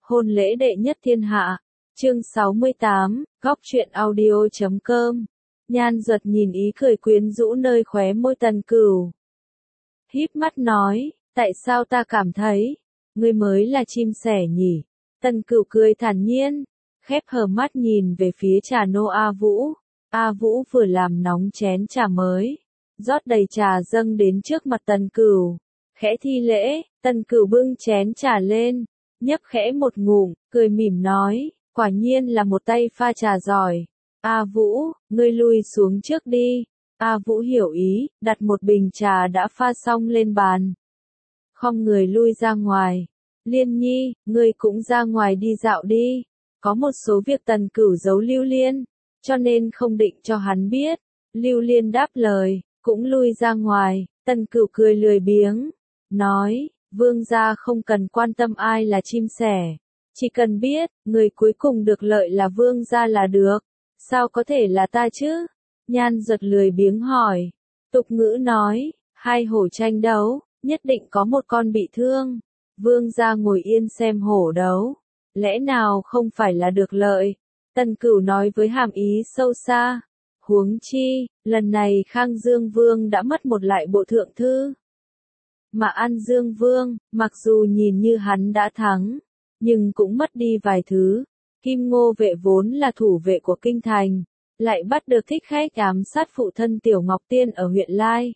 Hôn lễ đệ nhất thiên hạ. Chương 68, góc truyện audio.com. Nhan Duật nhìn ý cười quyến rũ nơi khóe môi Tần Cửu. Híp mắt nói, tại sao ta cảm thấy, ngươi mới là chim sẻ nhỉ? Tần Cửu cười thản nhiên, khép hờ mắt nhìn về phía trà nô A Vũ. A Vũ vừa làm nóng chén trà mới, rót đầy trà dâng đến trước mặt Tần Cửu. Khẽ thi lễ, Tần Cửu bưng chén trà lên, nhấp khẽ một ngụm, cười mỉm nói, quả nhiên là một tay pha trà giỏi. A Vũ, ngươi lui xuống trước đi. A Vũ hiểu ý, đặt một bình trà đã pha xong lên bàn. Khom người lui ra ngoài. Liên Nhi, ngươi cũng ra ngoài đi dạo đi. Có một số việc Tần Cửu giấu Lưu Liên, cho nên không định cho hắn biết. Lưu Liên đáp lời, cũng lui ra ngoài. Tần Cửu cười lười biếng, nói, vương gia không cần quan tâm ai là chim sẻ. Chỉ cần biết, người cuối cùng được lợi là vương gia là được. Sao có thể là ta chứ? Nhan Duật lười biếng hỏi. Tục ngữ nói, hai hổ tranh đấu, nhất định có một con bị thương. Vương gia ngồi yên xem hổ đấu. Lẽ nào không phải là được lợi? Tần Cửu nói với hàm ý sâu xa. Huống chi, lần này Khang Dương Vương đã mất một lại bộ thượng thư. Mà An Dương Vương, mặc dù nhìn như hắn đã thắng, nhưng cũng mất đi vài thứ. Kim Ngô vệ vốn là thủ vệ của kinh thành, lại bắt được thích khách ám sát phụ thân Tiểu Ngọc Tiên ở huyện Lai.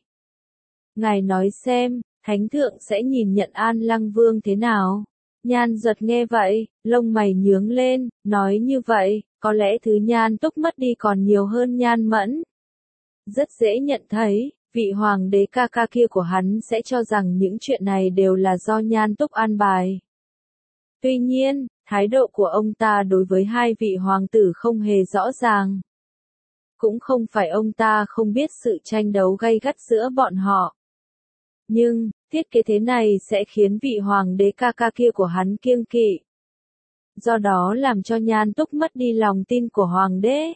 Ngài nói xem, Thánh thượng sẽ nhìn nhận An Lăng Vương thế nào? Nhan Duật nghe vậy, lông mày nhướng lên, nói như vậy, có lẽ thứ Nhan Túc mất đi còn nhiều hơn Nhan Mẫn. Rất dễ nhận thấy, vị hoàng đế ca ca kia của hắn sẽ cho rằng những chuyện này đều là do Nhan Túc an bài. Tuy nhiên, thái độ của ông ta đối với hai vị hoàng tử không hề rõ ràng. Cũng không phải ông ta không biết sự tranh đấu gay gắt giữa bọn họ. Nhưng, thiết kế thế này sẽ khiến vị hoàng đế ca ca kia của hắn kiêng kỵ. Do đó làm cho Nhan Túc mất đi lòng tin của hoàng đế.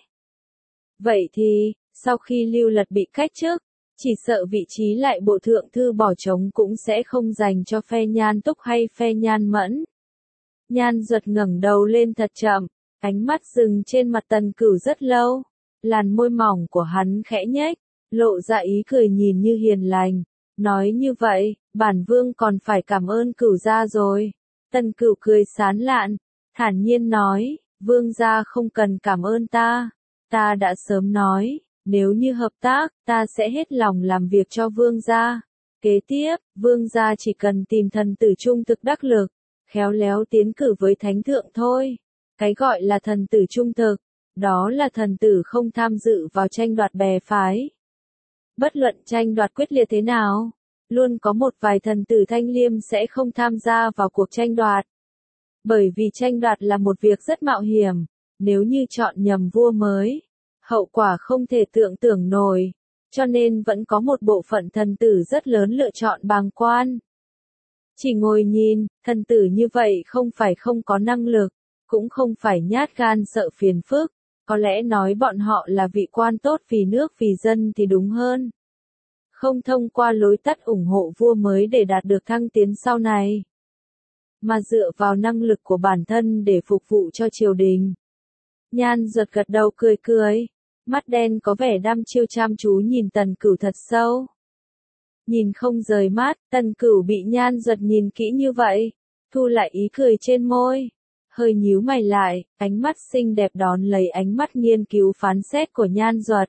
Vậy thì, sau khi Lưu Lật bị cách chức, chỉ sợ vị trí lại bộ thượng thư bỏ trống cũng sẽ không dành cho phe Nhan Túc hay phe Nhan Mẫn. Nhan Duật ngẩng đầu lên thật chậm, ánh mắt dừng trên mặt Tần Cửu rất lâu. Làn môi mỏng của hắn khẽ nhếch, lộ ra ý cười nhìn như hiền lành. Nói như vậy, bản vương còn phải cảm ơn Cửu gia rồi. Tần Cửu cười sán lạn, thản nhiên nói, vương gia không cần cảm ơn ta. Ta đã sớm nói, nếu như hợp tác, ta sẽ hết lòng làm việc cho vương gia. Kế tiếp, vương gia chỉ cần tìm thần tử trung thực đắc lực, khéo léo tiến cử với thánh thượng thôi. Cái gọi là thần tử trung thực, đó là thần tử không tham dự vào tranh đoạt bè phái. Bất luận tranh đoạt quyết liệt thế nào, luôn có một vài thần tử thanh liêm sẽ không tham gia vào cuộc tranh đoạt. Bởi vì tranh đoạt là một việc rất mạo hiểm, nếu như chọn nhầm vua mới, hậu quả không thể tưởng tượng nổi, cho nên vẫn có một bộ phận thần tử rất lớn lựa chọn bàng quan. Chỉ ngồi nhìn, thần tử như vậy không phải không có năng lực, cũng không phải nhát gan sợ phiền phức, có lẽ nói bọn họ là vị quan tốt vì nước vì dân thì đúng hơn. Không thông qua lối tắt ủng hộ vua mới để đạt được thăng tiến sau này, mà dựa vào năng lực của bản thân để phục vụ cho triều đình. Nhan Duật gật đầu cười cười, mắt đen có vẻ đăm chiêu chăm chú nhìn Tần Cửu thật sâu. Nhìn không rời mắt, Tần Cửu bị Nhan Duật nhìn kỹ như vậy, thu lại ý cười trên môi, hơi nhíu mày lại, ánh mắt xinh đẹp đón lấy ánh mắt nghiên cứu phán xét của Nhan Duật.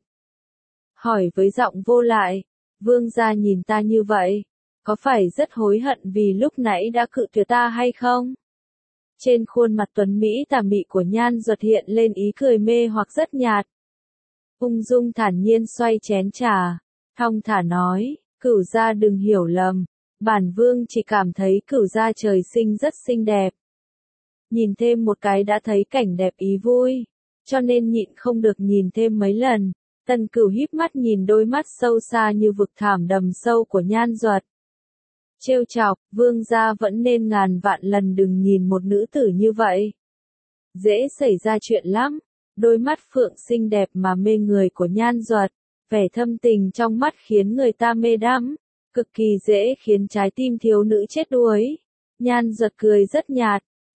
Hỏi với giọng vô lại, vương gia nhìn ta như vậy, có phải rất hối hận vì lúc nãy đã cự tuyệt ta hay không? Trên khuôn mặt tuấn mỹ tà mị của Nhan Duật hiện lên ý cười mê hoặc rất nhạt. Ung dung thản nhiên xoay chén trà, thong thả nói, Cửu gia đừng hiểu lầm, bản vương chỉ cảm thấy Cửu gia trời sinh rất xinh đẹp. Nhìn thêm một cái đã thấy cảnh đẹp ý vui, cho nên nhịn không được nhìn thêm mấy lần. Tần Cửu híp mắt nhìn đôi mắt sâu xa như vực thẳm đầm sâu của Nhan Duật. Trêu chọc, vương gia vẫn nên ngàn vạn lần đừng nhìn một nữ tử như vậy. Dễ xảy ra chuyện lắm. Đôi mắt phượng xinh đẹp mà mê người của Nhan Duật, vẻ thâm tình trong mắt khiến người ta mê đắm, cực kỳ dễ khiến trái tim thiếu nữ chết đuối. Nhan Duật cười rất nhạt,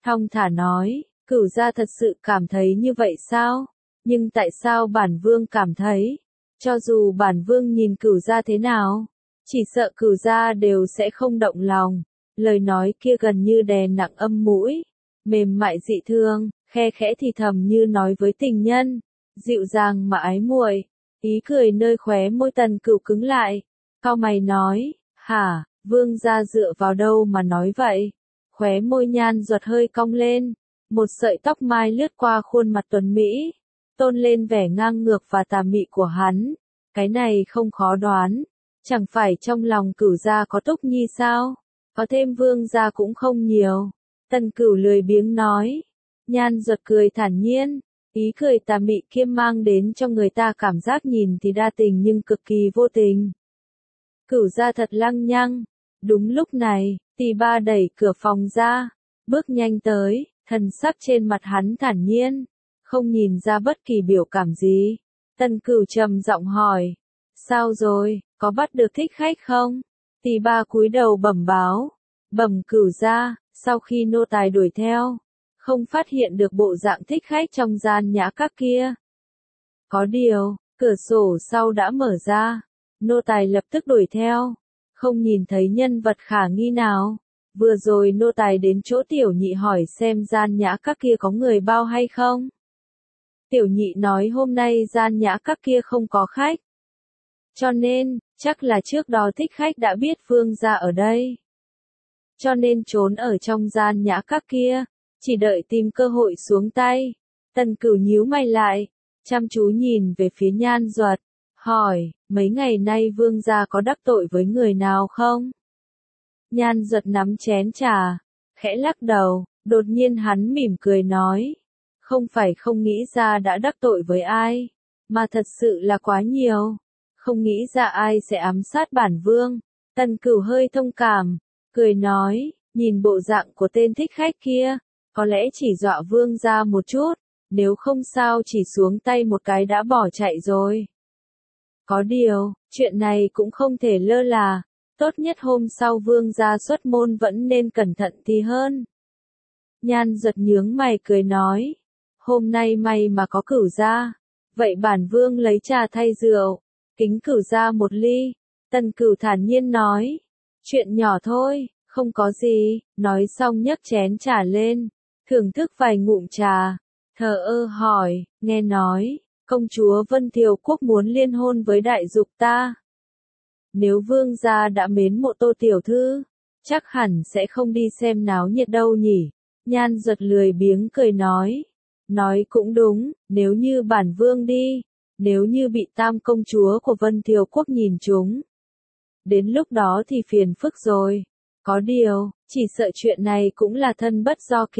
thong thả nói, Cửu gia thật sự cảm thấy như vậy sao? Nhưng tại sao bản vương cảm thấy, cho dù bản vương nhìn Cửu gia thế nào, chỉ sợ Cửu gia đều sẽ không động lòng. Lời nói kia gần như đè nặng âm mũi, mềm mại dị thương, khe khẽ thì thầm như nói với tình nhân, dịu dàng mà ái muội. Ý cười nơi khóe môi Tần Cửu cứng lại, cau mày nói, hả, vương gia dựa vào đâu mà nói vậy? Khóe môi Nhan Duật hơi cong lên, một sợi tóc mai lướt qua khuôn mặt tuấn mỹ, tôn lên vẻ ngang ngược và tà mị của hắn. Cái này không khó đoán, chẳng phải trong lòng Cửu gia có Túc Nhi sao? Có thêm vương gia cũng không nhiều. Tần Cửu lười biếng nói. Nhan Duật cười thản nhiên, ý cười tà mị kia mang đến cho người ta cảm giác nhìn thì đa tình nhưng cực kỳ vô tình. Cửu gia thật lăng nhăng. Đúng lúc này, Tỳ Ba đẩy cửa phòng ra, bước nhanh tới, thần sắc trên mặt hắn thản nhiên, không nhìn ra bất kỳ biểu cảm gì. Tần Cửu trầm giọng hỏi, sao rồi, có bắt được thích khách không? Tỳ Ba cúi đầu bẩm báo, bẩm Cửu gia, sau khi nô tài đuổi theo, không phát hiện được bộ dạng thích khách trong gian nhã các kia. Có điều, cửa sổ sau đã mở ra, nô tài lập tức đuổi theo, không nhìn thấy nhân vật khả nghi nào. Vừa rồi nô tài đến chỗ tiểu nhị hỏi xem gian nhã các kia có người bao hay không. Tiểu nhị nói hôm nay gian nhã các kia không có khách. Cho nên, chắc là trước đó thích khách đã biết vương gia ở đây. Cho nên trốn ở trong gian nhã các kia, chỉ đợi tìm cơ hội xuống tay. Tần Cửu nhíu mày lại, chăm chú nhìn về phía Nhan Duật, hỏi, mấy ngày nay vương gia có đắc tội với người nào không? Nhan Duật nắm chén trà, khẽ lắc đầu, đột nhiên hắn mỉm cười nói, không phải không nghĩ ra đã đắc tội với ai, mà thật sự là quá nhiều, không nghĩ ra ai sẽ ám sát bản vương. Tần Cửu hơi thông cảm, cười nói, nhìn bộ dạng của tên thích khách kia, có lẽ chỉ dọa vương gia một chút, nếu không sao chỉ xuống tay một cái đã bỏ chạy rồi. Có điều, chuyện này cũng không thể lơ là, tốt nhất hôm sau vương gia xuất môn vẫn nên cẩn thận thì hơn. Nhan Duật nhướng mày cười nói, hôm nay may mà có Cửu gia, vậy bản vương lấy trà thay rượu, kính Cửu gia một ly. Tần Cửu thản nhiên nói, chuyện nhỏ thôi, không có gì, nói xong nhấc chén trà lên, thưởng thức vài ngụm trà, thờ ơ hỏi, nghe nói, công chúa Vân Thiều Quốc muốn liên hôn với đại dục ta. Nếu vương gia đã mến mộ Tô tiểu thư, chắc hẳn sẽ không đi xem náo nhiệt đâu nhỉ. Nhan Duật lười biếng cười nói cũng đúng, nếu như bản vương đi, nếu như bị tam công chúa của Vân Thiều Quốc nhìn trúng, đến lúc đó thì phiền phức rồi. Có điều, chỉ sợ chuyện này cũng là thân bất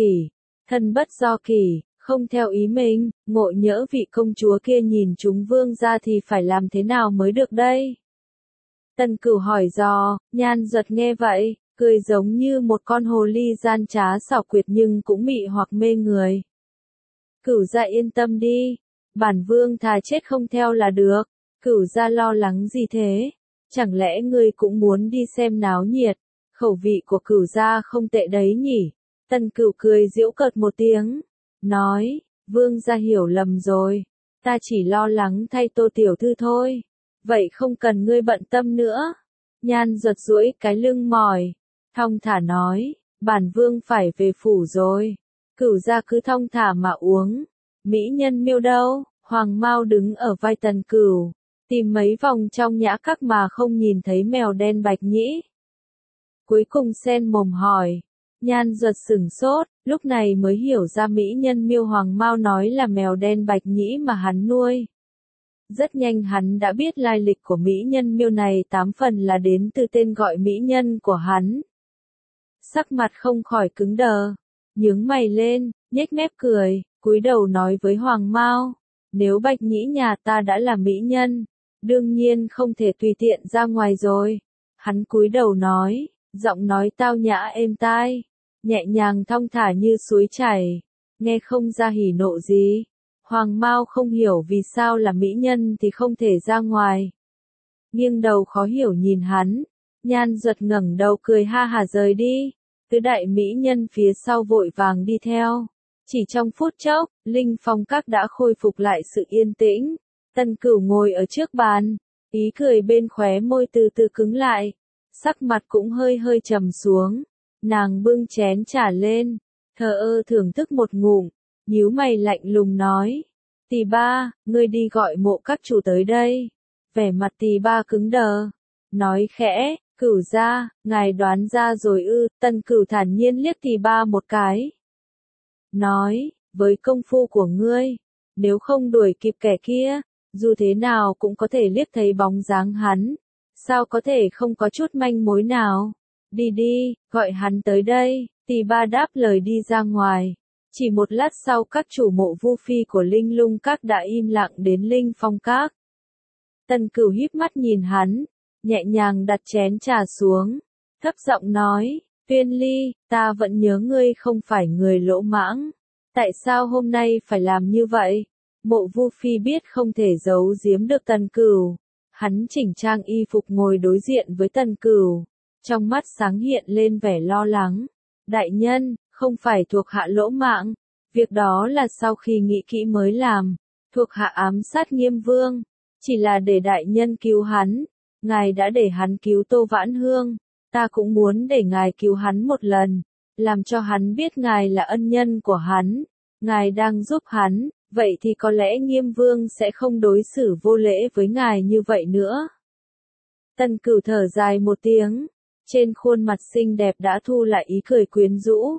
do kỷ, không theo ý mình, ngộ nhỡ vị công chúa kia nhìn chúng vương gia thì phải làm thế nào mới được đây? Tần Cửu hỏi dò, Nhan Duật nghe vậy, cười giống như một con hồ ly gian trá xảo quyệt nhưng cũng mị hoặc mê người. Cửu gia yên tâm đi, bản vương thà chết không theo là được. Cửu gia lo lắng gì thế? Chẳng lẽ ngươi cũng muốn đi xem náo nhiệt? Khẩu vị của Cửu gia không tệ đấy nhỉ? Tần Cửu cười giễu cợt một tiếng, nói, vương gia hiểu lầm rồi, ta chỉ lo lắng thay Tô tiểu thư thôi. Vậy không cần ngươi bận tâm nữa. Nhan Duật duỗi cái lưng mỏi, thong thả nói, bản vương phải về phủ rồi. Cửu gia cứ thong thả mà uống. Mỹ nhân miêu đâu? Hoàng Mao đứng ở vai Tần Cửu, tìm mấy vòng trong nhã các mà không nhìn thấy mèo đen Bạch Nhĩ. Cuối cùng sen mồm hỏi. Nhan Duật sửng sốt, lúc này mới hiểu ra mỹ nhân miêu Hoàng Mao nói là mèo đen Bạch Nhĩ mà hắn nuôi. Rất nhanh hắn đã biết lai lịch của mỹ nhân miêu này 8 phần là đến từ tên gọi mỹ nhân của hắn. Sắc mặt không khỏi cứng đờ, nhướng mày lên, nhếch mép cười, cúi đầu nói với Hoàng Mao, nếu Bạch Nhĩ nhà ta đã là mỹ nhân, đương nhiên không thể tùy tiện ra ngoài rồi. Hắn cúi đầu nói, giọng nói tao nhã êm tai, nhẹ nhàng thong thả như suối chảy, nghe không ra hỉ nộ gì. Hoàng Mao không hiểu vì sao là mỹ nhân thì không thể ra ngoài. Nghiêng đầu khó hiểu nhìn hắn, Nhan Duật ngẩng đầu cười ha hả rời đi. tứ đại mỹ nhân phía sau vội vàng đi theo. Chỉ trong phút chốc, Linh Phong Các đã khôi phục lại sự yên tĩnh. Tân Cửu ngồi ở trước bàn, ý cười bên khóe môi từ từ cứng lại, sắc mặt cũng hơi hơi trầm xuống. Nàng bưng chén trà lên, thờ ơ thưởng thức một ngụm, nhíu mày lạnh lùng nói: Tỳ ba, ngươi đi gọi Mộ các chủ tới đây. Vẻ mặt Tỳ ba cứng đờ, nói khẽ: Cửu gia, ngài đoán ra rồi ư? Tân Cửu thản nhiên liếc Tỳ ba một cái, nói: với công phu của ngươi, nếu không đuổi kịp kẻ kia, dù thế nào cũng có thể liếc thấy bóng dáng hắn, sao có thể không có chút manh mối nào? Đi đi, gọi hắn tới đây. Tỳ ba đáp lời đi ra ngoài. Chỉ một lát sau các chủ Mộ Vu Phi của Linh Lung Các đã im lặng đến Linh Phong Các. Tân Cửu híp mắt nhìn hắn, nhẹ nhàng đặt chén trà xuống, thấp giọng nói: Tuyên Ly, ta vẫn nhớ ngươi không phải người lỗ mãng. Tại sao hôm nay phải làm như vậy? Mộ Vu Phi biết không thể giấu giếm được Tân Cửu. Hắn chỉnh trang y phục ngồi đối diện với Tân Cửu, trong mắt sáng hiện lên vẻ lo lắng. Đại nhân, không phải thuộc hạ lỗ mãng, việc đó là sau khi nghĩ kỹ mới làm. Thuộc hạ ám sát Nghiêm Vương, chỉ là để đại nhân cứu hắn. Ngài đã để hắn cứu Tô Vãn Hương, ta cũng muốn để ngài cứu hắn một lần, làm cho hắn biết ngài là ân nhân của hắn. Ngài đang giúp hắn, vậy thì có lẽ Nghiêm Vương sẽ không đối xử vô lễ với ngài như vậy nữa. Tân Cửu thở dài một tiếng, trên khuôn mặt xinh đẹp đã thu lại ý cười quyến rũ.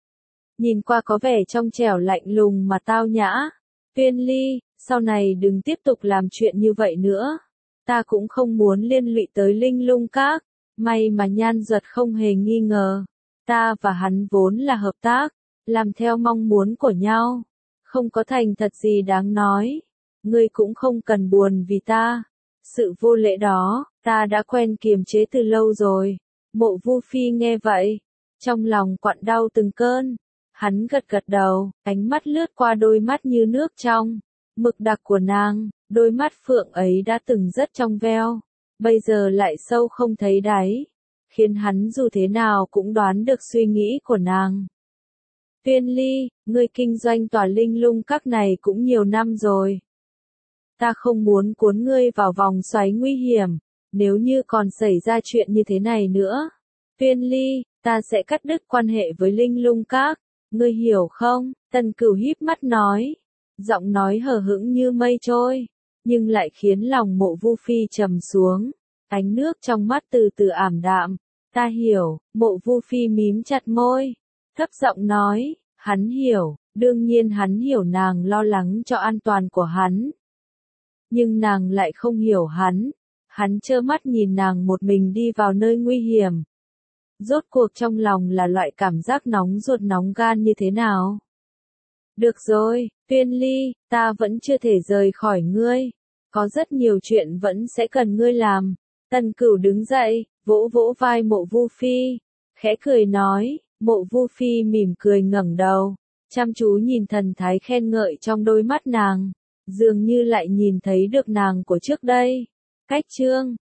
Nhìn qua có vẻ trong trẻo lạnh lùng mà tao nhã. Tuyên Ly, sau này đừng tiếp tục làm chuyện như vậy nữa. Ta cũng không muốn liên lụy tới Linh Lung Các. May mà Nhan Duật không hề nghi ngờ. Ta và hắn vốn là hợp tác, làm theo mong muốn của nhau. Không có thành thật gì đáng nói. Ngươi cũng không cần buồn vì ta. Sự vô lễ đó, ta đã quen kiềm chế từ lâu rồi. Mộ Vu Phi nghe vậy, trong lòng quặn đau từng cơn. Hắn gật gật đầu, ánh mắt lướt qua đôi mắt như nước trong mực đặc của nàng. Đôi mắt phượng ấy đã từng rất trong veo, bây giờ lại sâu không thấy đáy, khiến hắn dù thế nào cũng đoán được suy nghĩ của nàng. Tuyên Ly, ngươi kinh doanh tòa Linh Lung Các này cũng nhiều năm rồi. Ta không muốn cuốn ngươi vào vòng xoáy nguy hiểm, nếu như còn xảy ra chuyện như thế này nữa. Tuyên Ly, ta sẽ cắt đứt quan hệ với Linh Lung Các, ngươi hiểu không? Tân Cửu híp mắt nói, giọng nói hờ hững như mây trôi, nhưng lại khiến lòng Mộ Vu Phi trầm xuống, ánh nước trong mắt từ từ ảm đạm. Ta hiểu. Mộ Vu Phi mím chặt môi, thấp giọng nói, hắn hiểu, đương nhiên hắn hiểu nàng lo lắng cho an toàn của hắn. Nhưng nàng lại không hiểu hắn trơ mắt nhìn nàng một mình đi vào nơi nguy hiểm. Rốt cuộc trong lòng là loại cảm giác nóng ruột nóng gan như thế nào? Được rồi, Tuyên Ly, ta vẫn chưa thể rời khỏi ngươi. Có rất nhiều chuyện vẫn sẽ cần ngươi làm. Tân Cửu đứng dậy, vỗ vỗ vai Mộ Vu Phi, khẽ cười nói. Mộ Vu Phi mỉm cười ngẩng đầu, chăm chú nhìn thần thái khen ngợi trong đôi mắt nàng, dường như lại nhìn thấy được nàng của trước đây. Cách chương